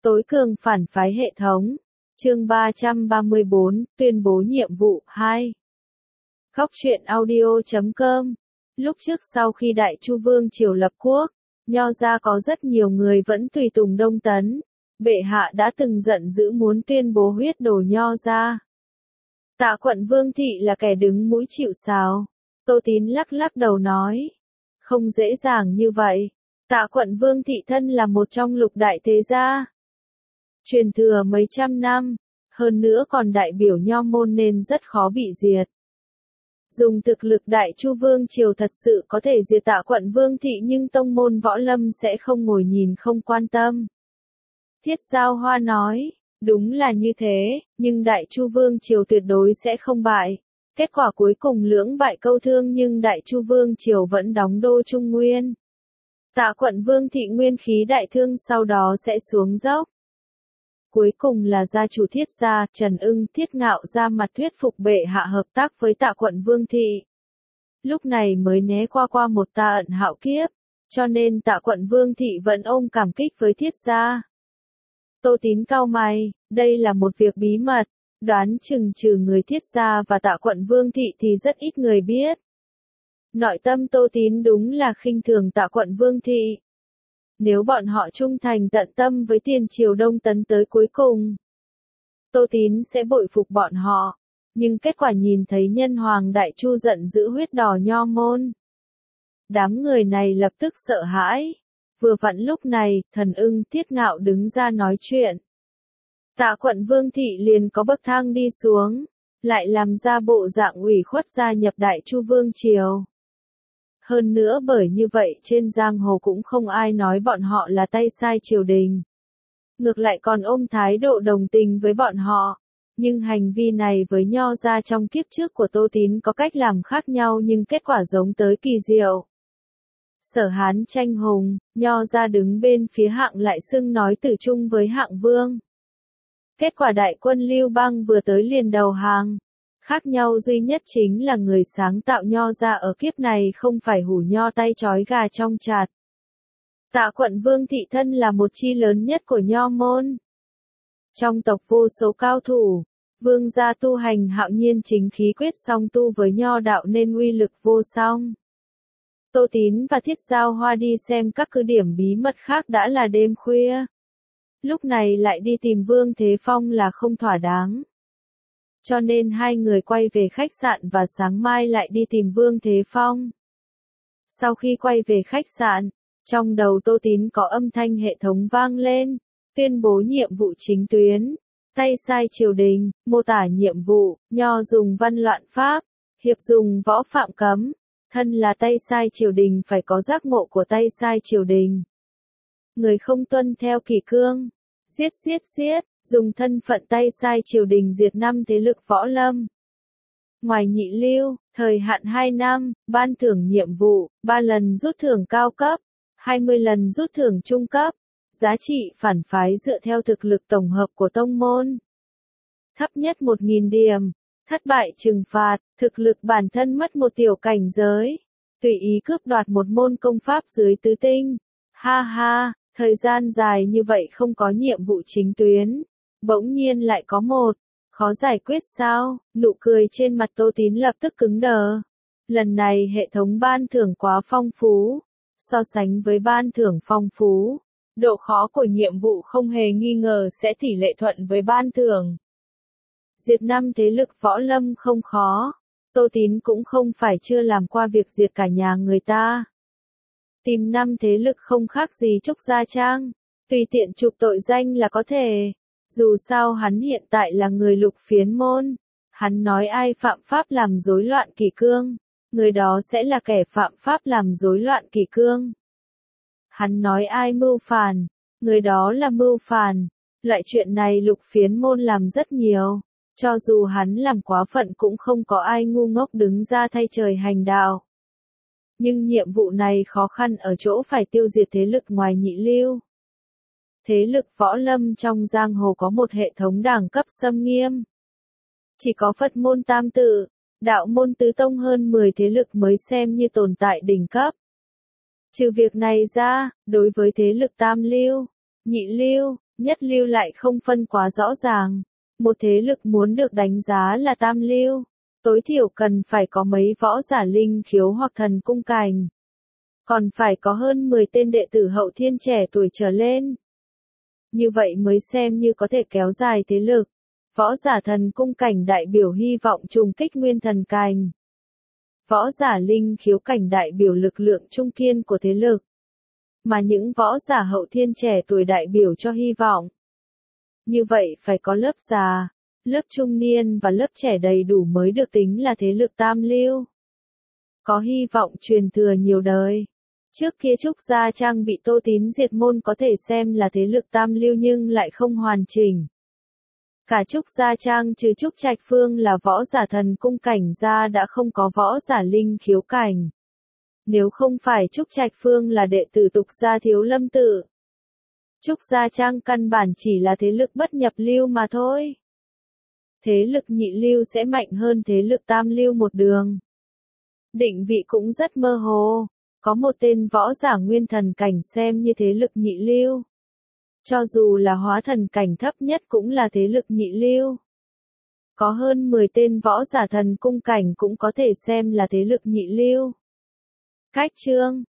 Tối cường phản phái hệ thống. Chương 334, tuyên bố nhiệm vụ 2. Góc truyện audio.com. Lúc trước sau khi Đại Chu Vương triều lập quốc, Nho gia có rất nhiều người vẫn tùy tùng Đông Tấn. Bệ hạ đã từng giận dữ muốn tuyên bố huyết đổ Nho gia. Tạ Quận Vương thị là kẻ đứng mũi chịu sào. Tô Tín lắc lắc đầu nói. Không dễ dàng như vậy. Tạ Quận Vương thị thân là một trong lục đại thế gia. Truyền thừa mấy trăm năm, hơn nữa còn đại biểu Nho môn nên rất khó bị diệt. Dùng thực lực Đại Chu Vương triều thật sự có thể diệt Tạ Quận Vương thị nhưng tông môn võ lâm sẽ không ngồi nhìn không quan tâm. Thiết Giao Hoa nói, đúng là như thế, nhưng Đại Chu Vương triều tuyệt đối sẽ không bại. Kết quả cuối cùng lưỡng bại câu thương nhưng Đại Chu Vương triều vẫn đóng đô Trung Nguyên. Tạ Quận Vương thị nguyên khí đại thương sau đó sẽ xuống dốc. Cuối cùng là gia chủ Thiết gia, Trần Ưng, Thiết Ngạo ra mặt thuyết phục bệ hạ hợp tác với Tạ Quận Vương thị. Lúc này mới né qua một ta ẩn hạo kiếp, cho nên Tạ Quận Vương thị vẫn ôm cảm kích với Thiết gia. Tô Tín cau mày, đây là một việc bí mật, đoán chừng trừ người Thiết gia và Tạ Quận Vương thị thì rất ít người biết. Nội tâm Tô Tín đúng là khinh thường Tạ Quận Vương thị. Nếu bọn họ trung thành tận tâm với tiền triều Đông Tấn tới cuối cùng, Tô Tín sẽ bội phục bọn họ. Nhưng kết quả nhìn thấy nhân hoàng Đại Chu giận dữ huyết đỏ Nho môn. Đám người này lập tức sợ hãi. Vừa vặn lúc này, Thần Ưng, Thiết Ngạo đứng ra nói chuyện. Tạ Quận Vương thị liền có bậc thang đi xuống, lại làm ra bộ dạng ủy khuất gia nhập Đại Chu Vương triều. Hơn nữa bởi như vậy trên giang hồ cũng không ai nói bọn họ là tay sai triều đình. Ngược lại còn ôm thái độ đồng tình với bọn họ. Nhưng hành vi này với Nho gia trong kiếp trước của Tô Tín có cách làm khác nhau nhưng kết quả giống tới kỳ diệu. Sở Hán tranh hùng, Nho gia đứng bên phía Hạng lại xưng nói tử chung với Hạng Vương. Kết quả đại quân Lưu Bang vừa tới liền đầu hàng. Khác nhau duy nhất chính là người sáng tạo Nho gia ở kiếp này không phải hủ Nho tay trói gà trong chạt. Tạ Quận Vương thị thân là một chi lớn nhất của Nho môn. Trong tộc vô số cao thủ, Vương gia tu hành hạo nhiên chính khí quyết song tu với Nho đạo nên uy lực vô song. Tô Tín và Thiết Giao Hoa đi xem các cứ điểm bí mật khác đã là đêm khuya. Lúc này lại đi tìm Vương Thế Phong là không thỏa đáng. Cho nên hai người quay về khách sạn và sáng mai lại đi tìm Vương Thế Phong. Sau khi quay về khách sạn, trong đầu Tô Tín có âm thanh hệ thống vang lên, tuyên bố nhiệm vụ chính tuyến, tay sai triều đình, mô tả nhiệm vụ, Nho dùng văn loạn pháp, hiệp dùng võ phạm cấm, thân là tay sai triều đình phải có giác ngộ của tay sai triều đình. Người không tuân theo kỷ cương, giết, dùng thân phận tay sai triều đình diệt 5 thế lực võ lâm. Ngoài nhị lưu, thời hạn 2 năm, ban thưởng nhiệm vụ, 3 lần rút thưởng cao cấp, 20 lần rút thưởng trung cấp, giá trị phản phái dựa theo thực lực tổng hợp của tông môn. Thấp nhất 1.000 điểm, thất bại trừng phạt, thực lực bản thân mất một tiểu cảnh giới, tùy ý cướp đoạt một môn công pháp dưới tứ tinh. Ha ha, thời gian dài như vậy không có nhiệm vụ chính tuyến. Bỗng nhiên lại có một, khó giải quyết sao, nụ cười trên mặt Tô Tín lập tức cứng đờ. Lần này hệ thống ban thưởng quá phong phú, so sánh với ban thưởng phong phú, độ khó của nhiệm vụ không hề nghi ngờ sẽ tỷ lệ thuận với ban thưởng. Diệt 5 thế lực võ lâm không khó, Tô Tín cũng không phải chưa làm qua việc diệt cả nhà người ta. Tìm 5 thế lực không khác gì Trúc Gia Trang, tùy tiện chụp tội danh là có thể. Dù sao hắn hiện tại là người Lục Phiến môn, hắn nói ai phạm pháp làm rối loạn kỷ cương, người đó sẽ là kẻ phạm pháp làm rối loạn kỷ cương. Hắn nói ai mưu phản, người đó là mưu phản. Loại chuyện này Lục Phiến môn làm rất nhiều, cho dù hắn làm quá phận cũng không có ai ngu ngốc đứng ra thay trời hành đạo. Nhưng nhiệm vụ này khó khăn ở chỗ phải tiêu diệt thế lực ngoài nhị lưu. Thế lực võ lâm trong giang hồ có một hệ thống đẳng cấp xâm nghiêm. Chỉ có Phật môn tam tự, đạo môn tứ tông hơn 10 thế lực mới xem như tồn tại đỉnh cấp. Trừ việc này ra, đối với thế lực tam lưu, nhị lưu, Nhất lưu lại không phân quá rõ ràng. Một thế lực muốn được đánh giá là tam lưu, tối thiểu cần phải có mấy võ giả linh khiếu hoặc thần cung cảnh. Còn phải có hơn 10 tên đệ tử hậu thiên trẻ tuổi trở lên. Như vậy mới xem như có thể kéo dài thế lực. Võ giả thần cung cảnh đại biểu hy vọng trùng kích nguyên thần cảnh. Võ giả linh khiếu cảnh đại biểu lực lượng trung kiên của thế lực. Mà những võ giả hậu thiên trẻ tuổi đại biểu cho hy vọng. Như vậy phải có lớp già, lớp trung niên và lớp trẻ đầy đủ mới được tính là thế lực tam lưu. Có hy vọng truyền thừa nhiều đời. Trước kia Trúc Gia Trang bị Tô Tín diệt môn có thể xem là thế lực tam lưu nhưng lại không hoàn chỉnh. Cả Trúc Gia Trang trừ Trúc Trạch Phương là võ giả thần cung cảnh ra đã không có võ giả linh khiếu cảnh. Nếu không phải Trúc Trạch Phương là đệ tử Tục Gia Thiếu Lâm Tự. Trúc Gia Trang căn bản chỉ là thế lực bất nhập lưu mà thôi. Thế lực nhị lưu sẽ mạnh hơn thế lực tam lưu một đường. Định vị cũng rất mơ hồ. Có một tên võ giả nguyên thần cảnh xem như thế lực nhị lưu. Cho dù là hóa thần cảnh thấp nhất cũng là thế lực nhị lưu. Có hơn 10 tên võ giả thần cung cảnh cũng có thể xem là thế lực nhị lưu. Cách chương